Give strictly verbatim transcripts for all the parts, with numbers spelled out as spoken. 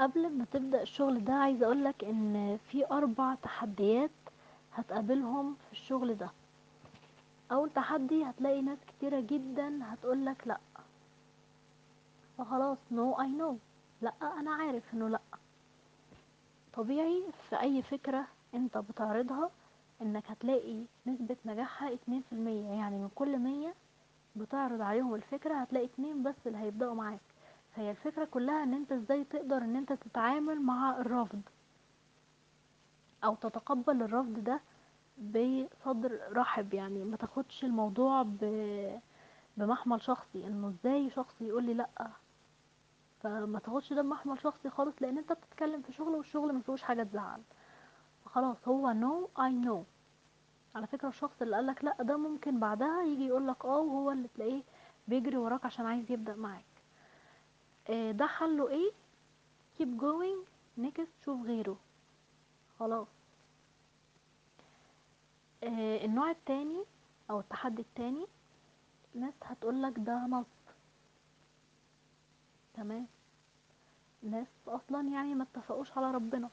قبل ما تبدأ الشغل ده عايزة اقولك ان في اربع تحديات هتقابلهم في الشغل ده. اول تحدي هتلاقي ناس كتيرة جدا هتقولك لا، فخلاص no I know، لا انا عارف انه لا. طبيعي في اي فكرة انت بتعرضها انك هتلاقي نسبة نجاحها اتنين في المية، يعني من كل مية بتعرض عليهم الفكرة هتلاقي اتنين بس اللي هيبدأوا معاك. فهي الفكرة كلها ان انت ازاي تقدر ان انت تتعامل مع الرفض او تتقبل الرفض ده بصدر رحب، يعني ما تاخدش الموضوع ب... بمحمل شخصي، انه ازاي شخص يقول لي لا. فما تاخدش ده بمحمل شخصي خالص، لان انت بتتكلم في شغل والشغل ما فيهوش حاجه تزعل. فخلاص هو no I know. على فكره الشخص اللي قالك لا ده ممكن بعدها يجي يقولك اه، وهو اللي تلاقيه بيجري وراك عشان عايز يبدأ معاك. آه، ده حله ايه؟ keep going next، شوف غيره. خلاص. آه، النوع التاني او التحدي التاني، ناس هتقولك ده نصب. تمام. ناس اصلا يعني ما اتفقوش على ربنا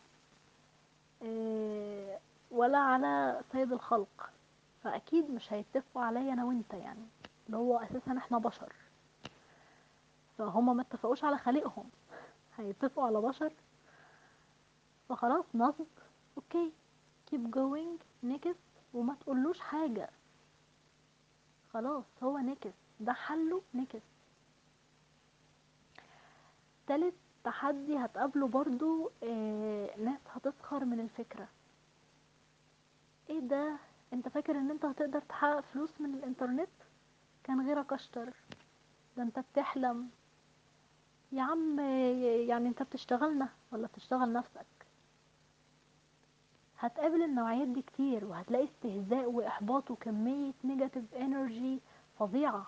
إيه ولا على سيد الخلق، فاكيد مش هيتفقوا عليا انا وانت، يعني اللي هو اساسا احنا بشر، فهم ما اتفقوش على خالقهم، هيتفقوا على بشر؟ فخلاص نصب. اوكي keep going next، وما تقولوش حاجة. خلاص هو next، ده حله next. تالت تحدي هتقابله برضو إيه، ناس هتسخر من الفكرة. ايه ده؟ انت فاكر ان انت هتقدر تحقق فلوس من الانترنت؟ كان غيرك اشطر، ده انت بتحلم يا عم. يعني انت بتشتغلنا ولا بتشتغل نفسك؟ هتقابل النوعيات دي كتير، وهتلاقي استهزاء واحباط وكمية نيجاتيف انرجي فظيعة.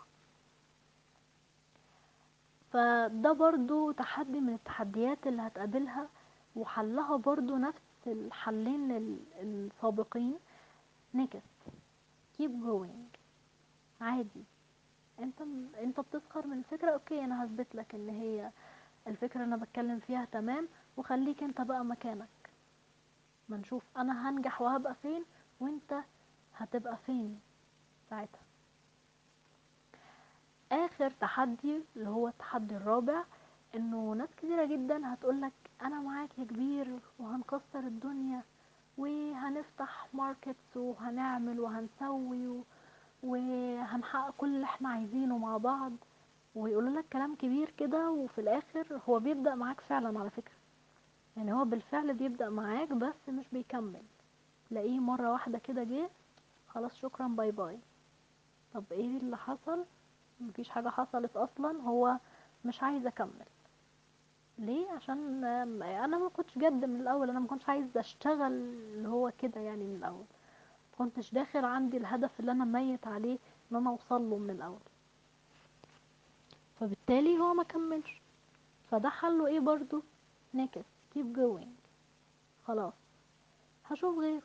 فده برضو تحدي من التحديات اللي هتقابلها، وحلها برضو نفس الحلين ال- السابقين. next keep going، عادي. انت انت بتسخر من الفكرة، اوكي انا هثبت لك ان هي الفكرة اللي انا بتكلم فيها تمام، وخليك انت بقى مكانك، ما نشوف انا هنجح وهبقى فين وانت هتبقى فين ساعتها. اخر تحدي اللي هو التحدي الرابع، انه ناس كتيرة جدا هتقولك انا معاك يا كبير وهنكسر الدنيا وهنفتح ماركتس وهنعمل وهنسوي و... وهنحقق كل اللي احنا عايزينه مع بعض، ويقولوا لك كلام كبير كده، وفي الاخر هو بيبدأ معاك فعلا على فكرة. يعني هو بالفعل بيبدأ معاك بس مش بيكمل، تلاقيه مرة واحدة كده جه خلاص شكرا باي باي. طب ايه اللي حصل؟ مفيش حاجة حصلت اصلا، هو مش عايز اكمل. ليه؟ عشان آم، انا ما كنتش جد من الاول، انا ما كنتش عايز اشتغل اللي هو كده يعني من الاول، ما كنتش داخل عندي الهدف اللي انا ميت عليه ان انا اوصل له من الاول، فبالتالي هو ما كملش. فده حله ايه برضو؟ next keep going. خلاص هشوف غيره.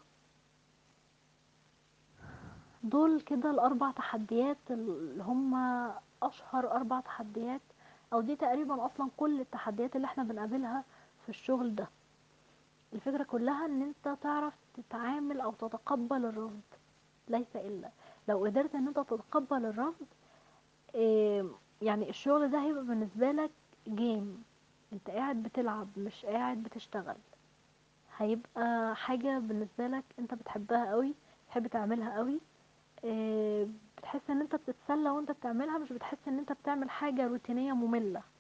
دول كده الاربع تحديات اللي هم اشهر اربع تحديات، او دي تقريبا اصلا كل التحديات اللي احنا بنقابلها في الشغل ده. الفكرة كلها ان انت تعرف تتعامل او تتقبل الرفض، ليس الا لو قدرت ان انت تتقبل الرفض. إيه يعني الشغل ده هيبقى بالنسبة لك جيم، انت قاعد بتلعب مش قاعد بتشتغل. هيبقى حاجة بالنسبة لك انت بتحبها قوي، بتحب تعملها قوي. إيه، بتحس ان انت بتتسلى وانت بتعملها، مش بتحس ان انت بتعمل حاجة روتينية مملة.